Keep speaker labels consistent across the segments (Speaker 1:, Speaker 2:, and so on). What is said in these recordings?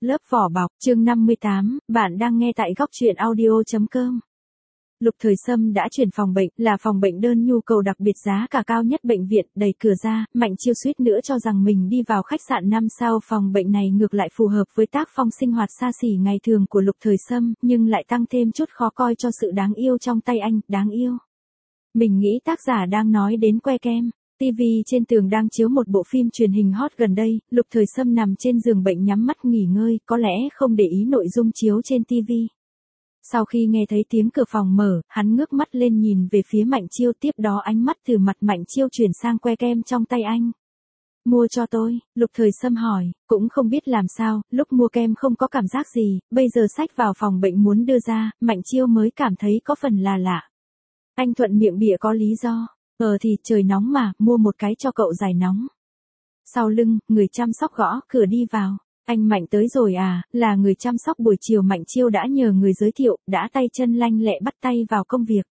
Speaker 1: Lớp vỏ bọc, chương 58, bạn đang nghe tại góc truyện audio.com. Lục Thời Sâm đã chuyển phòng bệnh, là phòng bệnh đơn nhu cầu đặc biệt giá cả cao nhất bệnh viện, đẩy cửa ra, Mạnh Chiêu suýt nữa cho rằng mình đi vào khách sạn 5 sao. Phòng bệnh này ngược lại phù hợp với tác phong sinh hoạt xa xỉ ngày thường của Lục Thời Sâm, nhưng lại tăng thêm chút khó coi cho sự đáng yêu trong tay anh, đáng yêu. Mình nghĩ tác giả đang nói đến que kem. TV trên tường đang chiếu một bộ phim truyền hình hot gần đây, Lục Thời Sâm nằm trên giường bệnh nhắm mắt nghỉ ngơi, có lẽ không để ý nội dung chiếu trên TV. Sau khi nghe thấy tiếng cửa phòng mở, hắn ngước mắt lên nhìn về phía Mạnh Chiêu, tiếp đó ánh mắt từ mặt Mạnh Chiêu chuyển sang que kem trong tay anh. Mua cho tôi, Lục Thời Sâm hỏi, cũng không biết làm sao, lúc mua kem không có cảm giác gì, bây giờ xách vào phòng bệnh muốn đưa ra, Mạnh Chiêu mới cảm thấy có phần là lạ. Anh thuận miệng bịa có lý do. Thì trời nóng mà, mua một cái cho cậu giải nóng. Sau lưng, người chăm sóc gõ cửa đi vào. Anh Mạnh tới rồi à, là người chăm sóc buổi chiều Mạnh Chiêu đã nhờ người giới thiệu, đã tay chân lanh lẹ bắt tay vào công việc.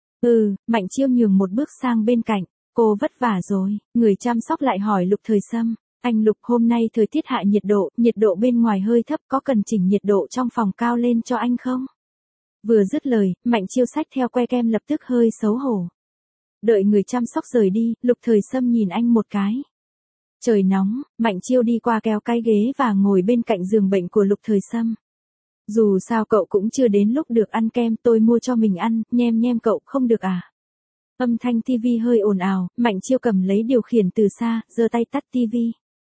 Speaker 1: Mạnh Chiêu nhường một bước sang bên cạnh. Cô vất vả rồi, người chăm sóc lại hỏi Lục Thời Sâm. Anh Lục, hôm nay thời tiết hạ nhiệt độ bên ngoài hơi thấp, có cần chỉnh nhiệt độ trong phòng cao lên cho anh không? Vừa dứt lời, Mạnh Chiêu xách theo que kem lập tức hơi xấu hổ. Đợi người chăm sóc rời đi, Lục Thời Sâm nhìn anh một cái. Trời nóng, Mạnh Chiêu đi qua kéo cái ghế và ngồi bên cạnh giường bệnh của Lục Thời Sâm. Dù sao cậu cũng chưa đến lúc được ăn kem, tôi mua cho mình ăn, nhem nhem cậu không được à? Âm thanh TV hơi ồn ào, Mạnh Chiêu cầm lấy điều khiển từ xa, giơ tay tắt TV.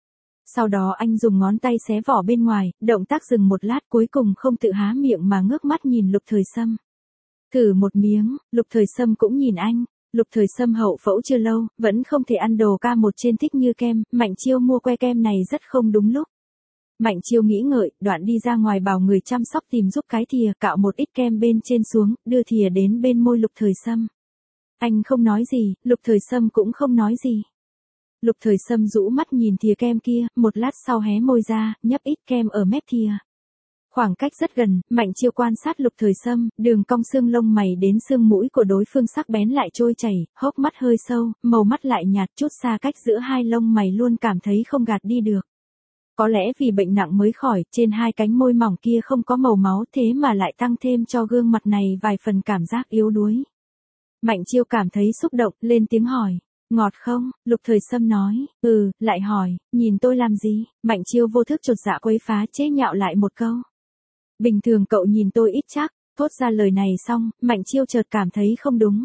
Speaker 1: Sau đó anh dùng ngón tay xé vỏ bên ngoài, động tác dừng một lát cuối cùng không tự há miệng mà ngước mắt nhìn Lục Thời Sâm. Thử một miếng, Lục Thời Sâm cũng nhìn anh. Lục Thời Sâm hậu phẫu chưa lâu, vẫn không thể ăn đồ K1 trên thích như kem, Mạnh Chiêu mua que kem này rất không đúng lúc. Mạnh Chiêu nghĩ ngợi, đoạn đi ra ngoài bảo người chăm sóc tìm giúp cái thìa, cạo một ít kem bên trên xuống, đưa thìa đến bên môi Lục Thời Sâm. Anh không nói gì, Lục Thời Sâm cũng không nói gì. Lục Thời Sâm rũ mắt nhìn thìa kem kia, một lát sau hé môi ra, nhấp ít kem ở mép thìa. Khoảng cách rất gần, Mạnh Chiêu quan sát Lục Thời Sâm, đường cong xương lông mày đến xương mũi của đối phương sắc bén lại trôi chảy, hốc mắt hơi sâu, màu mắt lại nhạt, chút xa cách giữa hai lông mày luôn cảm thấy không gạt đi được. Có lẽ vì bệnh nặng mới khỏi, trên hai cánh môi mỏng kia không có màu máu thế mà lại tăng thêm cho gương mặt này vài phần cảm giác yếu đuối. Mạnh Chiêu cảm thấy xúc động, lên tiếng hỏi. Ngọt không? Lục Thời Sâm nói. Lại hỏi, nhìn tôi làm gì? Mạnh Chiêu vô thức chột dạ quấy phá chế nhạo lại một câu. Bình thường cậu nhìn tôi ít chắc, thốt ra lời này xong, Mạnh Chiêu chợt cảm thấy không đúng.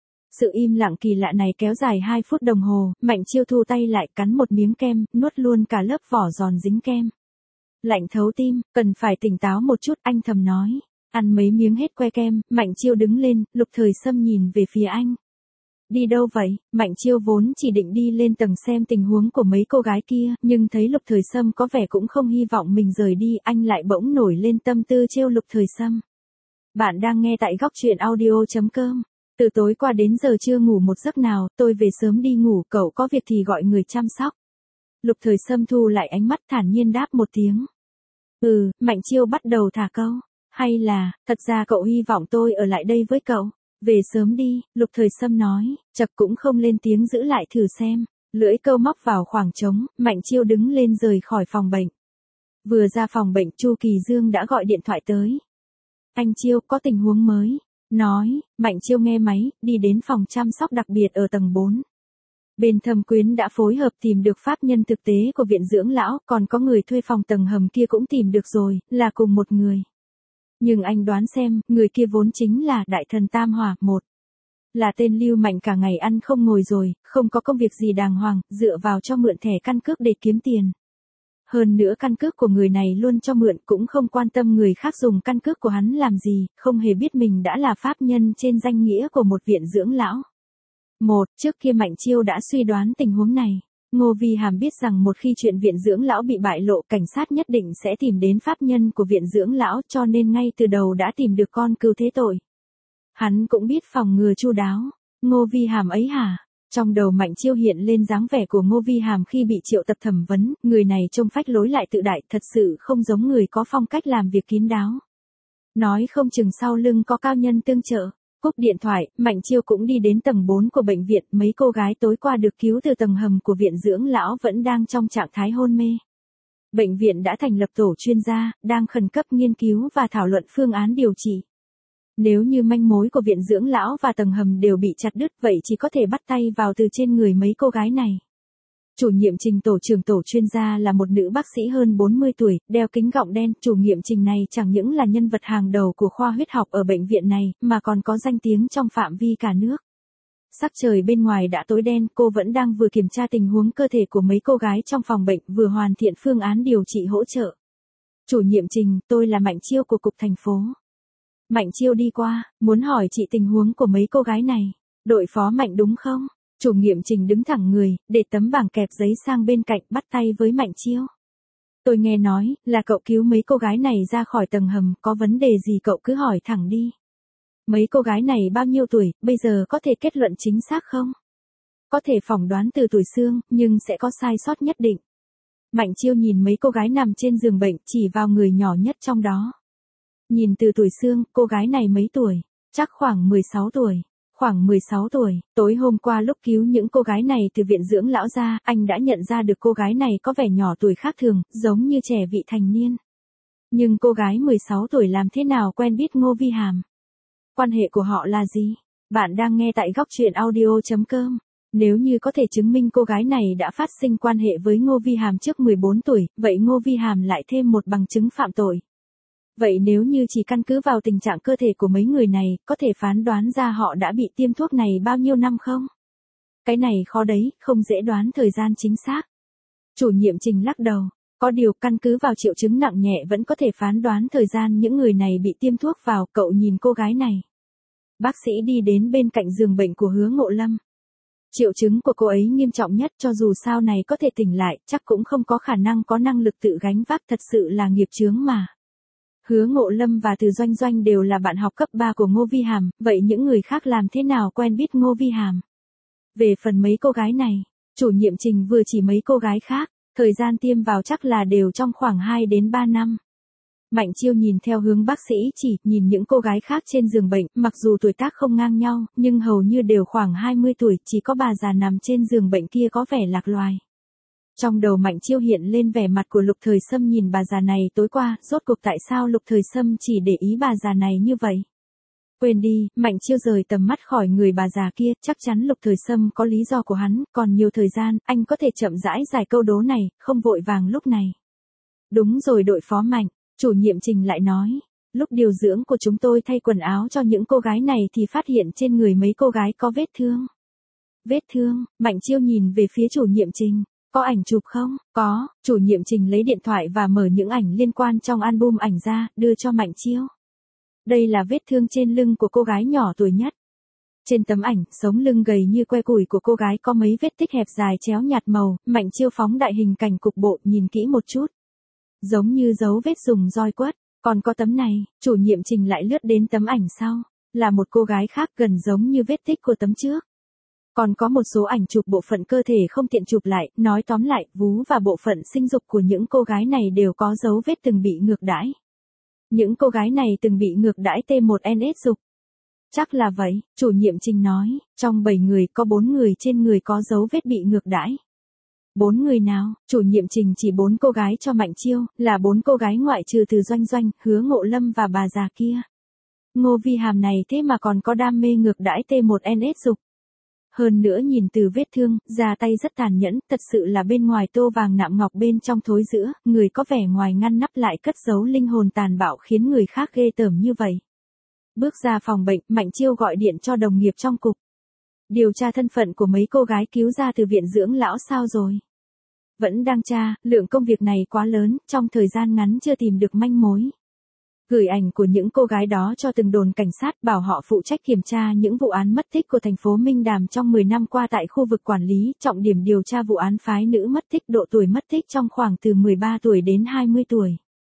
Speaker 1: Sự im lặng kỳ lạ này kéo dài 2 phút đồng hồ, Mạnh Chiêu thu tay lại cắn một miếng kem, nuốt luôn cả lớp vỏ giòn dính kem. Lạnh thấu tim, cần phải tỉnh táo một chút, anh thầm nói. Ăn mấy miếng hết que kem, Mạnh Chiêu đứng lên, Lục Thời Sâm nhìn về phía anh. Đi đâu vậy? Mạnh Chiêu vốn chỉ định đi lên tầng xem tình huống của mấy cô gái kia, nhưng thấy Lục Thời Sâm có vẻ cũng không hy vọng mình rời đi, anh lại bỗng nổi lên tâm tư trêu Lục Thời Sâm. Bạn đang nghe tại góc truyện audio.com. Từ tối qua đến giờ chưa ngủ một giấc nào, tôi về sớm đi ngủ, cậu có việc thì gọi người chăm sóc. Lục Thời Sâm thu lại ánh mắt thản nhiên đáp một tiếng. Mạnh Chiêu bắt đầu thả câu. Hay là, thật ra cậu hy vọng tôi ở lại đây với cậu? Về sớm đi, Lục Thời Sâm nói, chật cũng không lên tiếng giữ lại thử xem. Lưỡi câu móc vào khoảng trống, Mạnh Chiêu đứng lên rời khỏi phòng bệnh. Vừa ra phòng bệnh, Chu Kỳ Dương đã gọi điện thoại tới. Anh Chiêu, có tình huống mới. Nói, Mạnh Chiêu nghe máy, đi đến phòng chăm sóc đặc biệt ở tầng 4. Bên Thâm Quyến đã phối hợp tìm được pháp nhân thực tế của viện dưỡng lão, còn có người thuê phòng tầng hầm kia cũng tìm được rồi, là cùng một người. Nhưng anh đoán xem, người kia vốn chính là Đại Thần Tam Hỏa một. Là tên lưu manh cả ngày ăn không ngồi rồi, không có công việc gì đàng hoàng, dựa vào cho mượn thẻ căn cước để kiếm tiền. Hơn nữa căn cước của người này luôn cho mượn, cũng không quan tâm người khác dùng căn cước của hắn làm gì, không hề biết mình đã là pháp nhân trên danh nghĩa của một viện dưỡng lão. Trước kia Mạnh Chiêu đã suy đoán tình huống này. Ngô Vi Hàm biết rằng một khi chuyện viện dưỡng lão bị bại lộ, cảnh sát nhất định sẽ tìm đến pháp nhân của viện dưỡng lão, cho nên ngay từ đầu đã tìm được con cừu thế tội. Hắn cũng biết phòng ngừa chu đáo. Ngô Vi Hàm ấy hả? Trong đầu Mạnh Chiêu hiện lên dáng vẻ của Ngô Vi Hàm khi bị triệu tập thẩm vấn, người này trông phách lối lại tự đại, thật sự không giống người có phong cách làm việc kín đáo. Nói không chừng sau lưng có cao nhân tương trợ. Cúp điện thoại, Mạnh Chiêu cũng đi đến tầng 4 của bệnh viện, mấy cô gái tối qua được cứu từ tầng hầm của viện dưỡng lão vẫn đang trong trạng thái hôn mê. Bệnh viện đã thành lập tổ chuyên gia, đang khẩn cấp nghiên cứu và thảo luận phương án điều trị. Nếu như manh mối của viện dưỡng lão và tầng hầm đều bị chặt đứt vậy chỉ có thể bắt tay vào từ trên người mấy cô gái này. Chủ nhiệm Trình tổ trưởng tổ chuyên gia là một nữ bác sĩ hơn 40 tuổi, đeo kính gọng đen. Chủ nhiệm Trình này chẳng những là nhân vật hàng đầu của khoa huyết học ở bệnh viện này, mà còn có danh tiếng trong phạm vi cả nước. Sắc trời bên ngoài đã tối đen, cô vẫn đang vừa kiểm tra tình huống cơ thể của mấy cô gái trong phòng bệnh, vừa hoàn thiện phương án điều trị hỗ trợ. Chủ nhiệm Trình, tôi là Mạnh Chiêu của Cục Thành phố. Mạnh Chiêu đi qua, muốn hỏi chị tình huống của mấy cô gái này. Đội phó Mạnh đúng không? Chủ nhiệm Trình đứng thẳng người, để tấm bảng kẹp giấy sang bên cạnh, bắt tay với Mạnh Chiêu. Tôi nghe nói, là cậu cứu mấy cô gái này ra khỏi tầng hầm, có vấn đề gì cậu cứ hỏi thẳng đi. Mấy cô gái này bao nhiêu tuổi, bây giờ có thể kết luận chính xác không? Có thể phỏng đoán từ tuổi xương, nhưng sẽ có sai sót nhất định. Mạnh Chiêu nhìn mấy cô gái nằm trên giường bệnh, chỉ vào người nhỏ nhất trong đó. Nhìn từ tuổi xương, cô gái này mấy tuổi? Chắc khoảng 16 tuổi. Khoảng 16 tuổi, tối hôm qua lúc cứu những cô gái này từ viện dưỡng lão ra, anh đã nhận ra được cô gái này có vẻ nhỏ tuổi khác thường, giống như trẻ vị thành niên. Nhưng cô gái 16 tuổi làm thế nào quen biết Ngô Vi Hàm? Quan hệ của họ là gì? Bạn đang nghe tại góc truyện audio.com. Nếu như có thể chứng minh cô gái này đã phát sinh quan hệ với Ngô Vi Hàm trước 14 tuổi, vậy Ngô Vi Hàm lại thêm một bằng chứng phạm tội. Vậy nếu như chỉ căn cứ vào tình trạng cơ thể của mấy người này, có thể phán đoán ra họ đã bị tiêm thuốc này bao nhiêu năm không? Cái này khó đấy, không dễ đoán thời gian chính xác. Chủ nhiệm Trình lắc đầu. Có điều căn cứ vào triệu chứng nặng nhẹ vẫn có thể phán đoán thời gian những người này bị tiêm thuốc vào. Cậu nhìn cô gái này. Bác sĩ đi đến bên cạnh giường bệnh của Hứa Ngộ Lâm. Triệu chứng của cô ấy nghiêm trọng nhất, cho dù sau này có thể tỉnh lại, chắc cũng không có khả năng có năng lực tự gánh vác, thật sự là nghiệp chướng mà. Hứa Ngộ Lâm và Từ Doanh Doanh đều là bạn học cấp 3 của Ngô Vi Hàm, vậy những người khác làm thế nào quen biết Ngô Vi Hàm? Về phần mấy cô gái này, chủ nhiệm Trình vừa chỉ mấy cô gái khác, thời gian tiêm vào chắc là đều trong khoảng 2 đến 3 năm. Mạnh Chiêu nhìn theo hướng bác sĩ chỉ, nhìn những cô gái khác trên giường bệnh, mặc dù tuổi tác không ngang nhau, nhưng hầu như đều khoảng 20 tuổi, chỉ có bà già nằm trên giường bệnh kia có vẻ lạc loài. Trong đầu Mạnh Chiêu hiện lên vẻ mặt của Lục Thời Sâm nhìn bà già này tối qua, rốt cuộc tại sao Lục Thời Sâm chỉ để ý bà già này như vậy? Quên đi, Mạnh Chiêu rời tầm mắt khỏi người bà già kia, chắc chắn Lục Thời Sâm có lý do của hắn, còn nhiều thời gian, anh có thể chậm rãi giải câu đố này, không vội vàng lúc này. Đúng rồi đội phó Mạnh, chủ nhiệm Trình lại nói, lúc điều dưỡng của chúng tôi thay quần áo cho những cô gái này thì phát hiện trên người mấy cô gái có vết thương. Vết thương, Mạnh Chiêu nhìn về phía chủ nhiệm Trình. Có ảnh chụp không? Có, chủ nhiệm Trình lấy điện thoại và mở những ảnh liên quan trong album ảnh ra, đưa cho Mạnh Chiêu. Đây là vết thương trên lưng của cô gái nhỏ tuổi nhất. Trên tấm ảnh, sống lưng gầy như que củi của cô gái có mấy vết tích hẹp dài chéo nhạt màu, Mạnh Chiêu phóng đại hình cảnh cục bộ, nhìn kỹ một chút. Giống như dấu vết dùng roi quất, còn có tấm này, chủ nhiệm Trình lại lướt đến tấm ảnh sau, là một cô gái khác gần giống như vết tích của tấm trước. Còn có một số ảnh chụp bộ phận cơ thể không tiện chụp lại, nói tóm lại, vú và bộ phận sinh dục của những cô gái này đều có dấu vết từng bị ngược đãi. Những cô gái này từng bị ngược đãi T1NS dục. Chắc là vậy, chủ nhiệm Trình nói, trong 7 người có 4 người trên người có dấu vết bị ngược đãi. 4 người nào? Chủ nhiệm Trình chỉ 4 cô gái cho Mạnh Chiêu, là 4 cô gái ngoại trừ Từ Doanh Doanh, Hứa Ngộ Lâm và bà già kia. Ngô Vi Hàm này thế mà còn có đam mê ngược đãi T1NS dục. Hơn nữa nhìn từ vết thương, ra tay rất tàn nhẫn, thật sự là bên ngoài tô vàng nạm ngọc bên trong thối rữa, người có vẻ ngoài ngăn nắp lại cất giấu linh hồn tàn bạo khiến người khác ghê tởm như vậy. Bước ra phòng bệnh, Mạnh Chiêu gọi điện cho đồng nghiệp trong cục. Điều tra thân phận của mấy cô gái cứu ra từ viện dưỡng lão sao rồi? Vẫn đang tra, lượng công việc này quá lớn, trong thời gian ngắn chưa tìm được manh mối. Gửi ảnh của những cô gái đó cho từng đồn cảnh sát, bảo họ phụ trách kiểm tra những vụ án mất tích của thành phố Minh Đàm trong 10 năm qua tại khu vực quản lý, trọng điểm điều tra vụ án phái nữ mất tích, độ tuổi mất tích trong khoảng từ 13 tuổi đến 20 tuổi.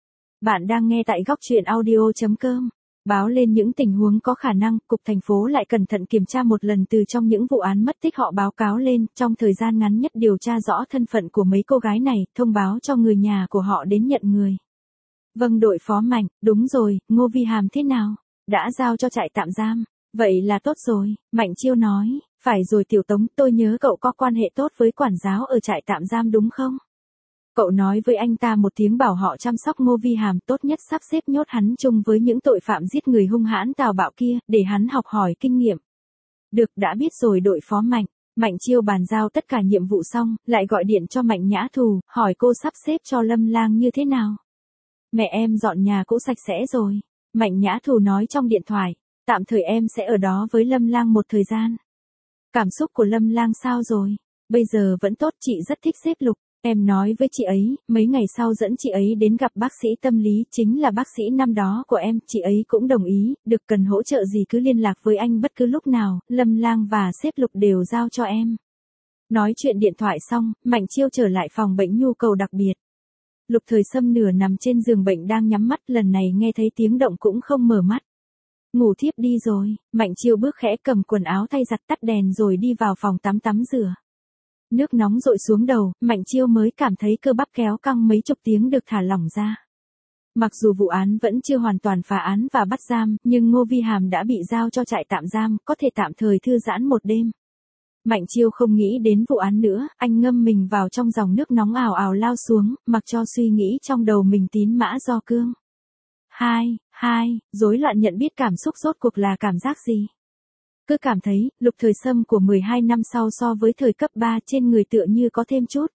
Speaker 1: Bạn đang nghe tại góc truyện audio.com. Báo lên những tình huống có khả năng, Cục Thành phố lại cẩn thận kiểm tra một lần từ trong những vụ án mất tích họ báo cáo lên, trong thời gian ngắn nhất điều tra rõ thân phận của mấy cô gái này, thông báo cho người nhà của họ đến nhận người. Vâng đội phó Mạnh, đúng rồi, Ngô Vi Hàm thế nào? Đã giao cho trại tạm giam. Vậy là tốt rồi, Mạnh Chiêu nói, phải rồi Tiểu Tống, tôi nhớ cậu có quan hệ tốt với quản giáo ở trại tạm giam đúng không? Cậu nói với anh ta một tiếng bảo họ chăm sóc Ngô Vi Hàm, tốt nhất sắp xếp nhốt hắn chung với những tội phạm giết người hung hãn tào bạo kia, để hắn học hỏi kinh nghiệm. Được, đã biết rồi đội phó Mạnh. Mạnh Chiêu bàn giao tất cả nhiệm vụ xong, lại gọi điện cho Mạnh Nhã Thù, hỏi cô sắp xếp cho Lâm Lang như thế nào. Mẹ em dọn nhà cũ sạch sẽ rồi. Mạnh Nhã Thù nói trong điện thoại, tạm thời em sẽ ở đó với Lâm Lang một thời gian. Cảm xúc của Lâm Lang sao rồi? Bây giờ vẫn tốt, chị rất thích sếp Lục. Em nói với chị ấy, mấy ngày sau dẫn chị ấy đến gặp bác sĩ tâm lý, chính là bác sĩ năm đó của em, chị ấy cũng đồng ý, được, cần hỗ trợ gì cứ liên lạc với anh bất cứ lúc nào, Lâm Lang và sếp Lục đều giao cho em. Nói chuyện điện thoại xong, Mạnh Chiêu trở lại phòng bệnh nhu cầu đặc biệt. Lục Thời Sâm nửa nằm trên giường bệnh đang nhắm mắt, lần này nghe thấy tiếng động cũng không mở mắt. Ngủ thiếp đi rồi, Mạnh Chiêu bước khẽ cầm quần áo thay giặt, tắt đèn rồi đi vào phòng tắm tắm rửa. Nước nóng dội xuống đầu, Mạnh Chiêu mới cảm thấy cơ bắp kéo căng, mấy chục tiếng được thả lỏng ra. Mặc dù vụ án vẫn chưa hoàn toàn phá án và bắt giam, nhưng Ngô Vi Hàm đã bị giao cho trại tạm giam, có thể tạm thời thư giãn một đêm. Mạnh Chiêu không nghĩ đến vụ án nữa, anh ngâm mình vào trong dòng nước nóng ào ào lao xuống, mặc cho suy nghĩ trong đầu mình tín mã do cương. Rối loạn nhận biết cảm xúc rốt cuộc là cảm giác gì? Cứ cảm thấy, Lục Thời Sâm của 12 năm sau so với thời cấp 3 trên người tựa như có thêm chút.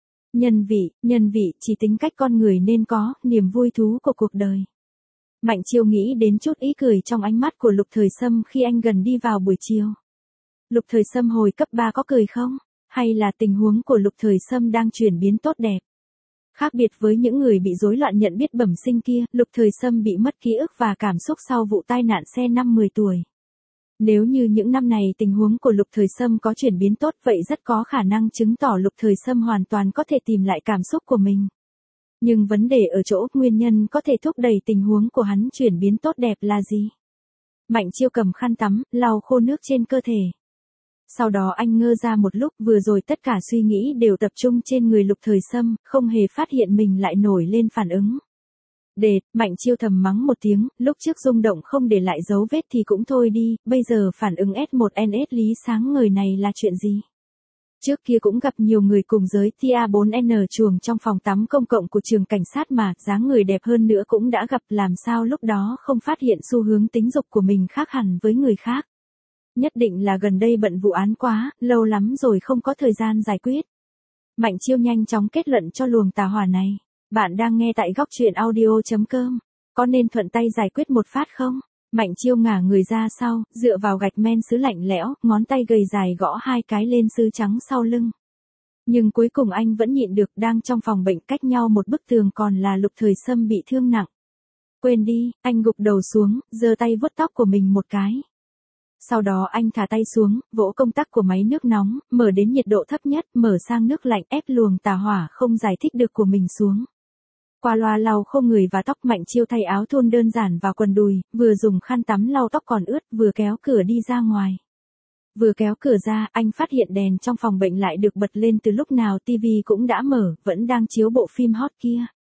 Speaker 1: Nhân vị, chỉ tính cách con người nên có, niềm vui thú của cuộc đời. Mạnh Chiêu nghĩ đến chút ý cười trong ánh mắt của Lục Thời Sâm khi anh gần đi vào buổi chiều. Lục Thời Sâm hồi cấp 3 có cười không? Hay là tình huống của Lục Thời Sâm đang chuyển biến tốt đẹp? Khác biệt với những người bị rối loạn nhận biết bẩm sinh kia, Lục Thời Sâm bị mất ký ức và cảm xúc sau vụ tai nạn xe năm 10 tuổi. Nếu như những năm này tình huống của Lục Thời Sâm có chuyển biến tốt, vậy rất có khả năng chứng tỏ Lục Thời Sâm hoàn toàn có thể tìm lại cảm xúc của mình. Nhưng vấn đề ở chỗ, nguyên nhân có thể thúc đẩy tình huống của hắn chuyển biến tốt đẹp là gì? Mạnh Chiêu cầm khăn tắm, lau khô nước trên cơ thể. Sau đó anh ngơ ra một lúc, vừa rồi tất cả suy nghĩ đều tập trung trên người Lục Thời Sâm, không hề phát hiện mình lại nổi lên phản ứng. Mạnh Chiêu thầm mắng một tiếng, lúc trước rung động không để lại dấu vết thì cũng thôi đi, bây giờ phản ứng S1NS Lý Sáng Ngời này là chuyện gì? Trước kia cũng gặp nhiều người cùng giới TA4N chuồng trong phòng tắm công cộng của trường cảnh sát mà, dáng người đẹp hơn nữa cũng đã gặp, làm sao lúc đó không phát hiện xu hướng tính dục của mình khác hẳn với người khác. Nhất định là gần đây bận vụ án quá, lâu lắm rồi không có thời gian giải quyết. Mạnh Chiêu nhanh chóng kết luận cho luồng tà hỏa này. Bạn đang nghe tại góc truyện audio.com. Có nên thuận tay giải quyết một phát không? Mạnh Chiêu ngả người ra sau, dựa vào gạch men sứ lạnh lẽo, ngón tay gầy dài gõ hai cái lên sứ trắng sau lưng. Nhưng cuối cùng anh vẫn nhịn được, đang trong phòng bệnh cách nhau một bức tường còn là Lục Thời Sâm bị thương nặng. Quên đi, anh gục đầu xuống, giơ tay vuốt tóc của mình một cái. Sau đó anh thả tay xuống, vỗ công tắc của máy nước nóng, mở đến nhiệt độ thấp nhất, mở sang nước lạnh, ép luồng tà hỏa không giải thích được của mình xuống. Qua loa lau khô người và tóc, Mạnh Chiêu thay áo thun đơn giản vào quần đùi, vừa dùng khăn tắm lau tóc còn ướt, vừa kéo cửa đi ra ngoài. Vừa kéo cửa ra, anh phát hiện đèn trong phòng bệnh lại được bật lên từ lúc nào, tivi cũng đã mở, vẫn đang chiếu bộ phim hot kia.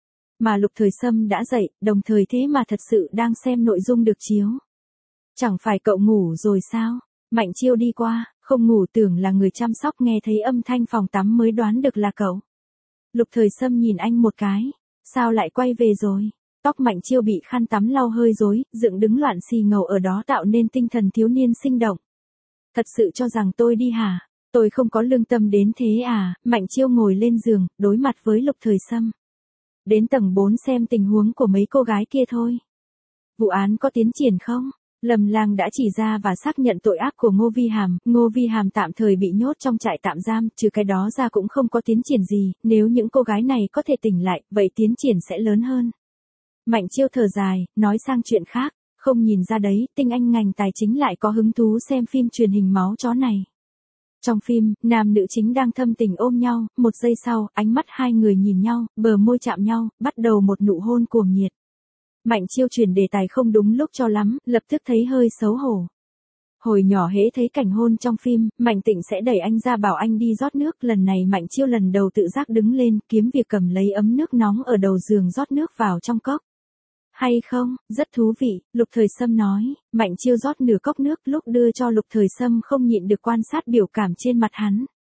Speaker 1: Mà Lục Thời Sâm đã dậy, đồng thời thế mà thật sự đang xem nội dung được chiếu. Chẳng phải cậu ngủ rồi sao? Mạnh Chiêu đi qua, không ngủ, tưởng là người chăm sóc, nghe thấy âm thanh phòng tắm mới đoán được là cậu. Lục Thời Sâm nhìn anh một cái, sao lại quay về rồi? Tóc Mạnh Chiêu bị khăn tắm lau hơi rối, dựng đứng loạn xì ngầu ở đó tạo nên tinh thần thiếu niên sinh động. Thật sự cho rằng tôi đi hả? Tôi không có lương tâm đến thế à? Mạnh Chiêu ngồi lên giường, đối mặt với Lục Thời Sâm. Đến tầng 4 xem tình huống của mấy cô gái kia thôi. Vụ án có tiến triển không? Lâm Lang đã chỉ ra và xác nhận tội ác của Ngô Vi Hàm tạm thời bị nhốt trong trại tạm giam, trừ cái đó ra cũng không có tiến triển gì, nếu những cô gái này có thể tỉnh lại, vậy tiến triển sẽ lớn hơn. Mạnh Chiêu thở dài, nói sang chuyện khác, không nhìn ra đấy, tinh anh ngành tài chính lại có hứng thú xem phim truyền hình máu chó này. Trong phim, nam nữ chính đang thâm tình ôm nhau, một giây sau, ánh mắt hai người nhìn nhau, bờ môi chạm nhau, bắt đầu một nụ hôn cuồng nhiệt. Mạnh Chiêu chuyển đề tài không đúng lúc cho lắm, lập tức thấy hơi xấu hổ. Hồi nhỏ hễ thấy cảnh hôn trong phim, Mạnh Tịnh sẽ đẩy anh ra bảo anh đi rót nước, lần này Mạnh Chiêu lần đầu tự giác đứng lên, kiếm việc cầm lấy ấm nước nóng ở đầu giường rót nước vào trong cốc. Hay không, rất thú vị, Lục Thời Sâm nói. Mạnh Chiêu rót nửa cốc nước, lúc đưa cho Lục Thời Sâm không nhịn được quan sát biểu cảm trên mặt hắn.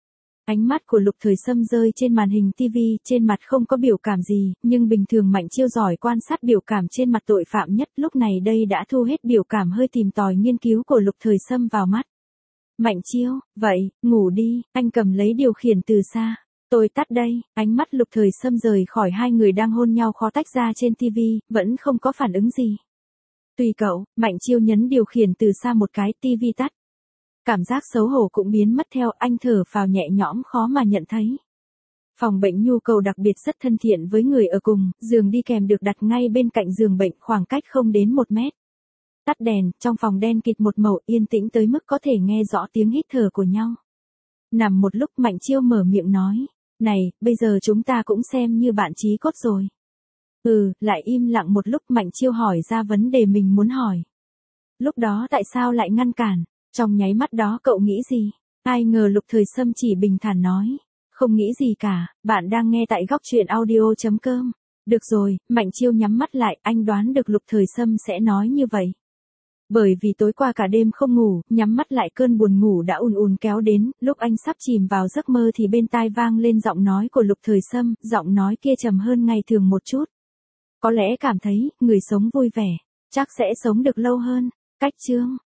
Speaker 1: Ánh mắt của Lục Thời Sâm rơi trên màn hình TV, trên mặt không có biểu cảm gì, nhưng bình thường Mạnh Chiêu giỏi quan sát biểu cảm trên mặt tội phạm nhất, lúc này đây đã thu hết biểu cảm hơi tìm tòi nghiên cứu của Lục Thời Sâm vào mắt. Mạnh Chiêu, vậy, ngủ đi, anh cầm lấy điều khiển từ xa. Tôi tắt đây, ánh mắt Lục Thời Sâm rời khỏi hai người đang hôn nhau khó tách ra trên TV, vẫn không có phản ứng gì. Tùy cậu, Mạnh Chiêu nhấn điều khiển từ xa một cái, TV tắt. Cảm giác xấu hổ cũng biến mất theo, anh thở phào nhẹ nhõm khó mà nhận thấy. Phòng bệnh nhu cầu đặc biệt rất thân thiện với người ở cùng, giường đi kèm được đặt ngay bên cạnh giường bệnh, khoảng cách không đến 1 mét. Tắt đèn, trong phòng đen kịt một màu, yên tĩnh tới mức có thể nghe rõ tiếng hít thở của nhau. Nằm một lúc Mạnh Chiêu mở miệng nói, này, bây giờ chúng ta cũng xem như bạn chí cốt rồi. Lại im lặng một lúc Mạnh Chiêu hỏi ra vấn đề mình muốn hỏi. Lúc đó tại sao lại ngăn cản? Trong nháy mắt đó cậu nghĩ gì? Ai ngờ Lục Thời Sâm chỉ bình thản nói. Không nghĩ gì cả, bạn đang nghe tại góc truyện audio.com. Được rồi, Mạnh Chiêu nhắm mắt lại, anh đoán được Lục Thời Sâm sẽ nói như vậy. Bởi vì tối qua cả đêm không ngủ, nhắm mắt lại cơn buồn ngủ đã ùn ùn kéo đến, lúc anh sắp chìm vào giấc mơ thì bên tai vang lên giọng nói của Lục Thời Sâm, giọng nói kia trầm hơn ngày thường một chút. Có lẽ cảm thấy, người sống vui vẻ, chắc sẽ sống được lâu hơn. Cách chương